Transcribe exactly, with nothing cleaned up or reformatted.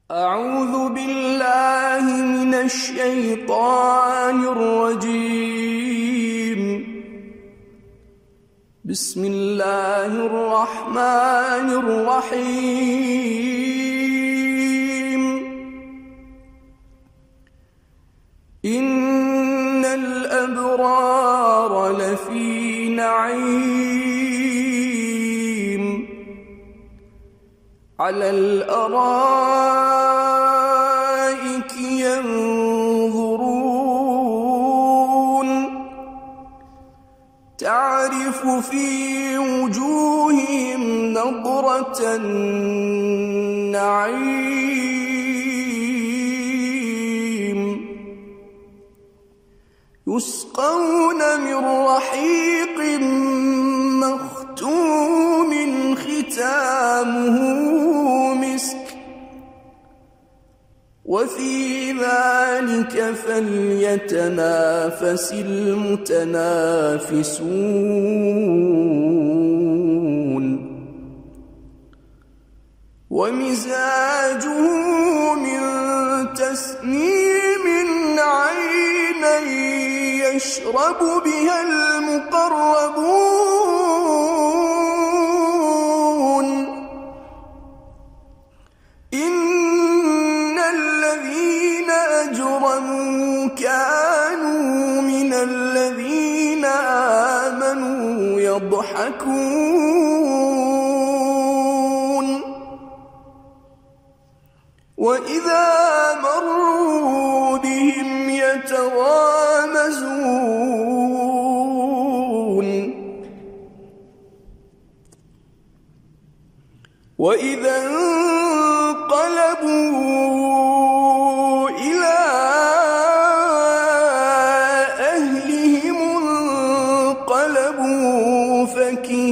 أعوذ بالله من الشيطان الرجيم. بسم الله الرحمن الرحيم. إن الأبرار لفي نعيم على الأرائك ينظرون تعرف في وجوههم نضرة النعيم يسقون من رحيق مختوم ختامه مسك وفي ذلك فليتنافس المتنافسون ومزاجه من تسنيم عينا يشرب بها المقربون إن الذين أجرموا كانوا من الذين آمنوا يضحكون وإذا مروا بهم يتغامزون وإذا انقلبوا إلى أهلهم انقلبوا فكهين